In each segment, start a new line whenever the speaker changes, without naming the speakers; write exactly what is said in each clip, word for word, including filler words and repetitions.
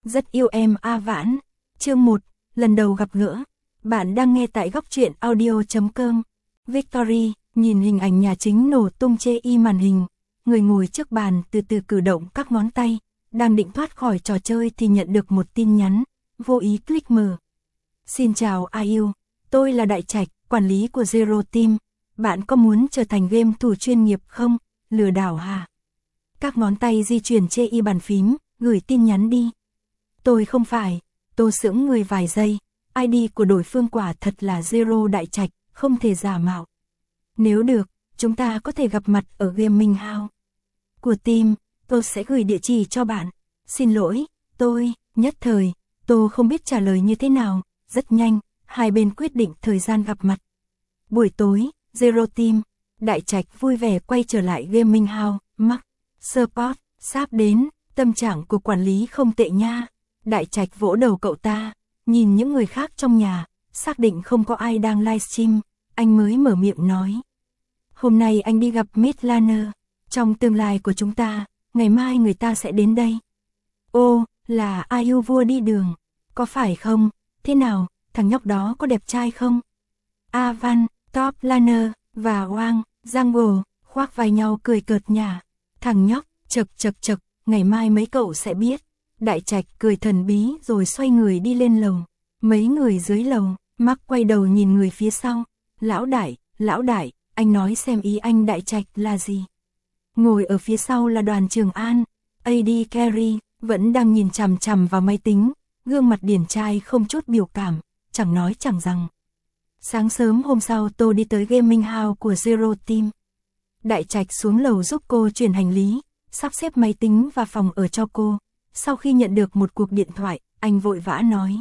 Rất yêu em A Vãn. Chương một, lần đầu gặp gỡ. Bạn đang nghe tại góc truyện audio chấm com. Victory, nhìn hình ảnh nhà chính nổ tung chê y màn hình. Người ngồi trước bàn từ từ cử động các ngón tay. Đang định thoát khỏi trò chơi thì nhận được một tin nhắn. Vô ý click mở. Xin chào A yêu. Tôi là Đại Trạch, quản lý của Zero Team. Bạn có muốn trở thành game thủ chuyên nghiệp không? Lừa đảo hả? Các ngón tay di chuyển chê y bàn phím, gửi tin nhắn đi. Tôi không phải. Tô sững người vài giây. i đê của đối phương quả thật là Zero Đại Trạch, không thể giả mạo. Nếu được, chúng ta có thể gặp mặt ở Gaming House của team. Tôi sẽ gửi địa chỉ cho bạn. Xin lỗi, tôi, nhất thời, tôi không biết trả lời như thế nào. Rất nhanh, hai bên quyết định thời gian gặp mặt. Buổi tối, Zero Team, Đại Trạch vui vẻ quay trở lại Gaming House. Mark, Support, sắp đến, tâm trạng của quản lý không tệ nha. Đại Trạch vỗ đầu cậu ta, nhìn những người khác trong nhà, xác định không có ai đang livestream, anh mới mở miệng nói. Hôm nay anh đi gặp Midlaner, trong tương lai của chúng ta, ngày mai người ta sẽ đến đây. Ô, là a u vua đi đường, có phải không? Thế nào, thằng nhóc đó có đẹp trai không? A Văn, Top Laner và Wang, Jungle, khoác vai nhau cười cợt nhả. Thằng nhóc, chật chật chật, ngày mai mấy cậu sẽ biết. Đại Trạch cười thần bí rồi xoay người đi lên lầu. Mấy người dưới lầu, Mark quay đầu nhìn người phía sau. Lão Đại, lão Đại, anh nói xem ý anh Đại Trạch là gì? Ngồi ở phía sau là Đoàn Trường An, a đê Carry, vẫn đang nhìn chằm chằm vào máy tính, gương mặt điển trai không chút biểu cảm, chẳng nói chẳng rằng. Sáng sớm hôm sau tôi đi tới Gaming House của Zero Team. Đại Trạch xuống lầu giúp cô chuyển hành lý, sắp xếp máy tính và phòng ở cho cô. Sau khi nhận được một cuộc điện thoại, anh vội vã nói.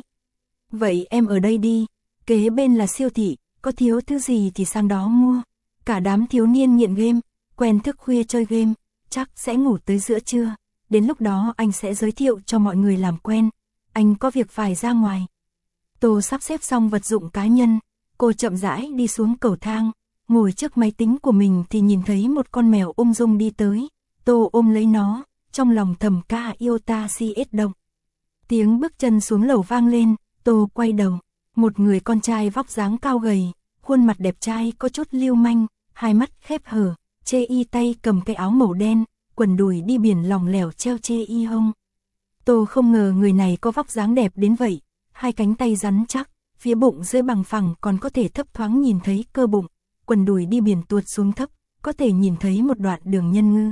Vậy em ở đây đi, kế bên là siêu thị, có thiếu thứ gì thì sang đó mua. Cả đám thiếu niên nghiện game, quen thức khuya chơi game, chắc sẽ ngủ tới giữa trưa. Đến lúc đó anh sẽ giới thiệu cho mọi người làm quen. Anh có việc phải ra ngoài. Tô sắp xếp xong vật dụng cá nhân, cô chậm rãi đi xuống cầu thang, ngồi trước máy tính của mình thì nhìn thấy một con mèo ung dung đi tới. Tô ôm lấy nó, trong lòng thầm ca yêu ta si ết động. Tiếng bước chân xuống lầu vang lên, Tô quay đầu, một người con trai vóc dáng cao gầy, khuôn mặt đẹp trai có chút lưu manh, hai mắt khép hờ, chê y tay cầm cái áo màu đen, quần đùi đi biển lỏng lẻo treo chê y hông. Tô không ngờ người này có vóc dáng đẹp đến vậy, hai cánh tay rắn chắc, phía bụng dưới bằng phẳng còn có thể thấp thoáng nhìn thấy cơ bụng, quần đùi đi biển tuột xuống thấp, có thể nhìn thấy một đoạn đường nhân ngư.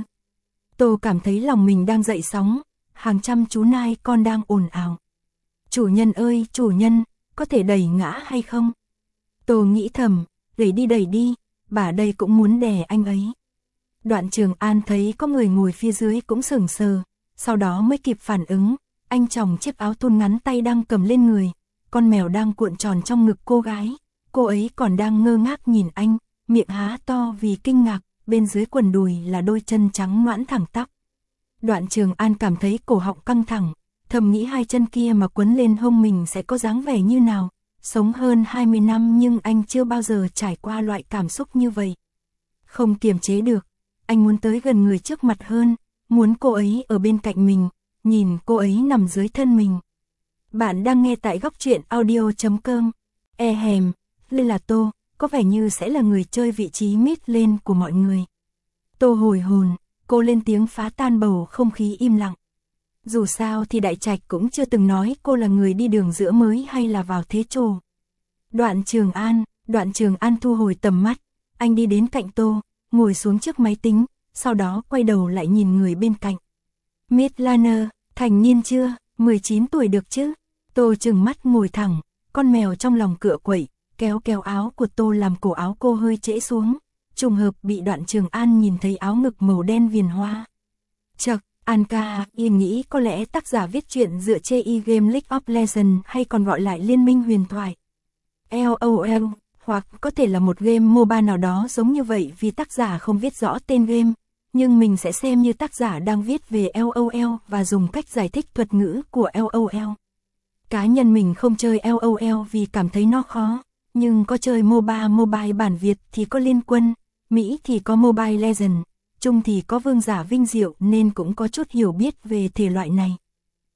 Tô cảm thấy lòng mình đang dậy sóng, hàng trăm chú nai con đang ồn ào. Chủ nhân ơi, chủ nhân, có thể đẩy ngã hay không? Tô nghĩ thầm, đẩy đi đẩy đi, bà đây cũng muốn đè anh ấy. Đoạn Trường An thấy có người ngồi phía dưới cũng sững sờ, sau đó mới kịp phản ứng, anh chồng chiếc áo thun ngắn tay đang cầm lên người, con mèo đang cuộn tròn trong ngực cô gái, cô ấy còn đang ngơ ngác nhìn anh, miệng há to vì kinh ngạc, bên dưới quần đùi là đôi chân trắng nõn thẳng tắp. Đoạn Trường An cảm thấy cổ họng căng thẳng, thầm nghĩ hai chân kia mà quấn lên hông mình sẽ có dáng vẻ như nào. Sống hơn hai mươi năm nhưng anh chưa bao giờ trải qua loại cảm xúc như vậy. Không kiềm chế được, anh muốn tới gần người trước mặt hơn, muốn cô ấy ở bên cạnh mình, nhìn cô ấy nằm dưới thân mình. Bạn đang nghe tại góc truyện audio chấm com. E hèm, lên là Tô, có vẻ như sẽ là người chơi vị trí mid lên của mọi người. Tô hồi hồn, cô lên tiếng phá tan bầu không khí im lặng. Dù sao thì Đại Trạch cũng chưa từng nói cô là người đi đường giữa mới hay là vào thế trồ. Đoạn Trường An, Đoạn Trường An thu hồi tầm mắt, anh đi đến cạnh Tô, ngồi xuống trước máy tính, sau đó quay đầu lại nhìn người bên cạnh. Midlaner, thành niên chưa, mười chín tuổi được chứ? Tô trừng mắt ngồi thẳng, con mèo trong lòng cựa quậy, kéo kéo áo của Tô làm cổ áo cô hơi trễ xuống, trùng hợp bị Đoạn Trường An nhìn thấy áo ngực màu đen viền hoa. Chậc, An ca, yên nghĩ có lẽ tác giả viết truyện dựa trên e-game League of Legends hay còn gọi lại Liên minh huyền thoại. LOL, hoặc có thể là một game MOBA nào đó giống như vậy vì tác giả không viết rõ tên game, nhưng mình sẽ xem như tác giả đang viết về LOL và dùng cách giải thích thuật ngữ của LOL. Cá nhân mình không chơi LOL vì cảm thấy nó khó, nhưng có chơi MOBA mobile bản Việt thì có Liên Quân, Mỹ thì có Mobile Legends, Trung thì có Vương giả Vinh Diệu nên cũng có chút hiểu biết về thể loại này.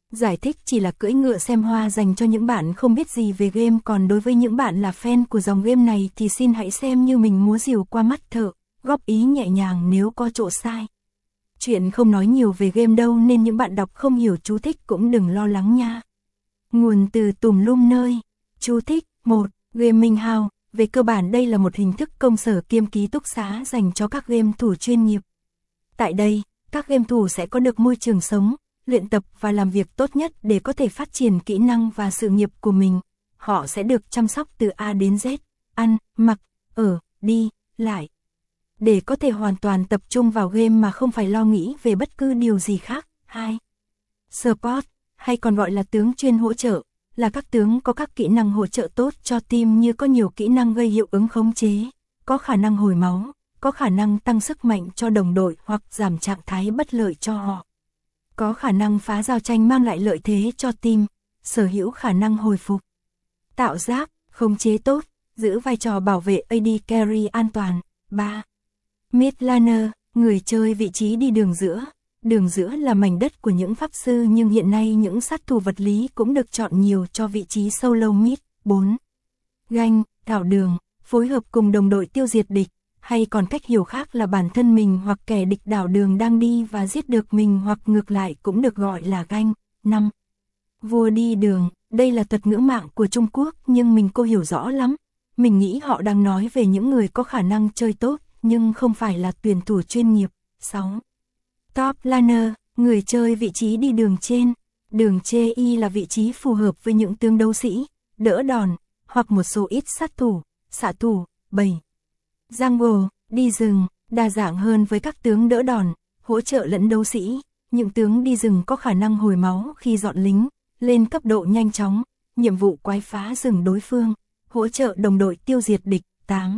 Giải thích chỉ là cưỡi ngựa xem hoa dành cho những bạn không biết gì về game, còn đối với những bạn là fan của dòng game này thì xin hãy xem như mình múa rìu qua mắt thợ, góp ý nhẹ nhàng nếu có chỗ sai. Chuyện không nói nhiều về game đâu nên những bạn đọc không hiểu chú thích cũng đừng lo lắng nha. Nguồn từ tùm lum nơi. Chú thích. một. Gaming House. Về cơ bản đây là một hình thức công sở kiêm ký túc xá dành cho các game thủ chuyên nghiệp. Tại đây, các game thủ sẽ có được môi trường sống, luyện tập và làm việc tốt nhất để có thể phát triển kỹ năng và sự nghiệp của mình. Họ sẽ được chăm sóc từ A đến Z, ăn, mặc, ở, đi, lại. Để có thể hoàn toàn tập trung vào game mà không phải lo nghĩ về bất cứ điều gì khác. hai. Support, hay còn gọi là tướng chuyên hỗ trợ, là các tướng có các kỹ năng hỗ trợ tốt cho team như có nhiều kỹ năng gây hiệu ứng khống chế, có khả năng hồi máu, có khả năng tăng sức mạnh cho đồng đội hoặc giảm trạng thái bất lợi cho họ. Có khả năng phá giao tranh mang lại lợi thế cho team, sở hữu khả năng hồi phục, tạo giáp, khống chế tốt, giữ vai trò bảo vệ a đê carry an toàn. ba. Mid laner, người chơi vị trí đi đường giữa. Đường giữa là mảnh đất của những pháp sư nhưng hiện nay những sát thủ vật lý cũng được chọn nhiều cho vị trí solo mid. bốn. Ganh, đảo đường, phối hợp cùng đồng đội tiêu diệt địch, hay còn cách hiểu khác là bản thân mình hoặc kẻ địch đảo đường đang đi và giết được mình hoặc ngược lại cũng được gọi là ganh. năm. Vua đi đường, đây là thuật ngữ mạng của Trung Quốc nhưng mình cô hiểu rõ lắm. Mình nghĩ họ đang nói về những người có khả năng chơi tốt nhưng không phải là tuyển thủ chuyên nghiệp. sáu. Top laner, người chơi vị trí đi đường trên. Đường chê y là vị trí phù hợp với những tướng đấu sĩ, đỡ đòn, hoặc một số ít sát thủ, xạ thủ. bảy. Jungle, đi rừng, đa dạng hơn với các tướng đỡ đòn, hỗ trợ lẫn đấu sĩ. Những tướng đi rừng có khả năng hồi máu khi dọn lính, lên cấp độ nhanh chóng, nhiệm vụ quái phá rừng đối phương, hỗ trợ đồng đội tiêu diệt địch. tám.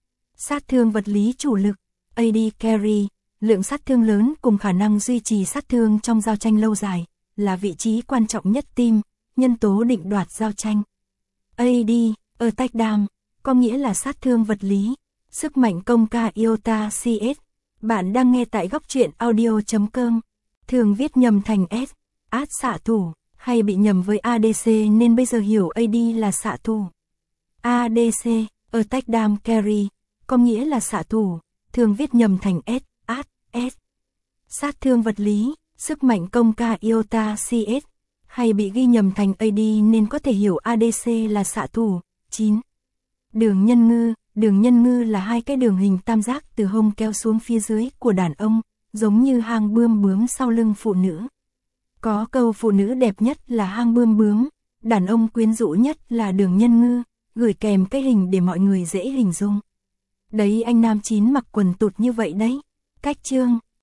Sát thương vật lý chủ lực, a đê carry, lượng sát thương lớn cùng khả năng duy trì sát thương trong giao tranh lâu dài, là vị trí quan trọng nhất team, nhân tố định đoạt giao tranh. a đê, Attack Dam, có nghĩa là sát thương vật lý, sức mạnh công ca iota xê ét. Bạn đang nghe tại góc truyện audio chấm com, thường viết nhầm thành S, át xạ thủ, hay bị nhầm với a đê xê nên bây giờ hiểu a đê là xạ thủ. a đê xê, Attack Dam Carry, có nghĩa là xạ thủ, thường viết nhầm thành S, át, S. Sát thương vật lý, sức mạnh công ca iota xê ét, hay bị ghi nhầm thành a đê nên có thể hiểu a đê xê là xạ thủ. chín. Đường nhân ngư, đường nhân ngư là hai cái đường hình tam giác từ hông kéo xuống phía dưới của đàn ông, giống như hang bươm bướm sau lưng phụ nữ. Có câu phụ nữ đẹp nhất là hang bươm bướm, đàn ông quyến rũ nhất là đường nhân ngư, gửi kèm cái hình để mọi người dễ hình dung. Đấy anh nam chín mặc quần tụt như vậy đấy. Cách chương,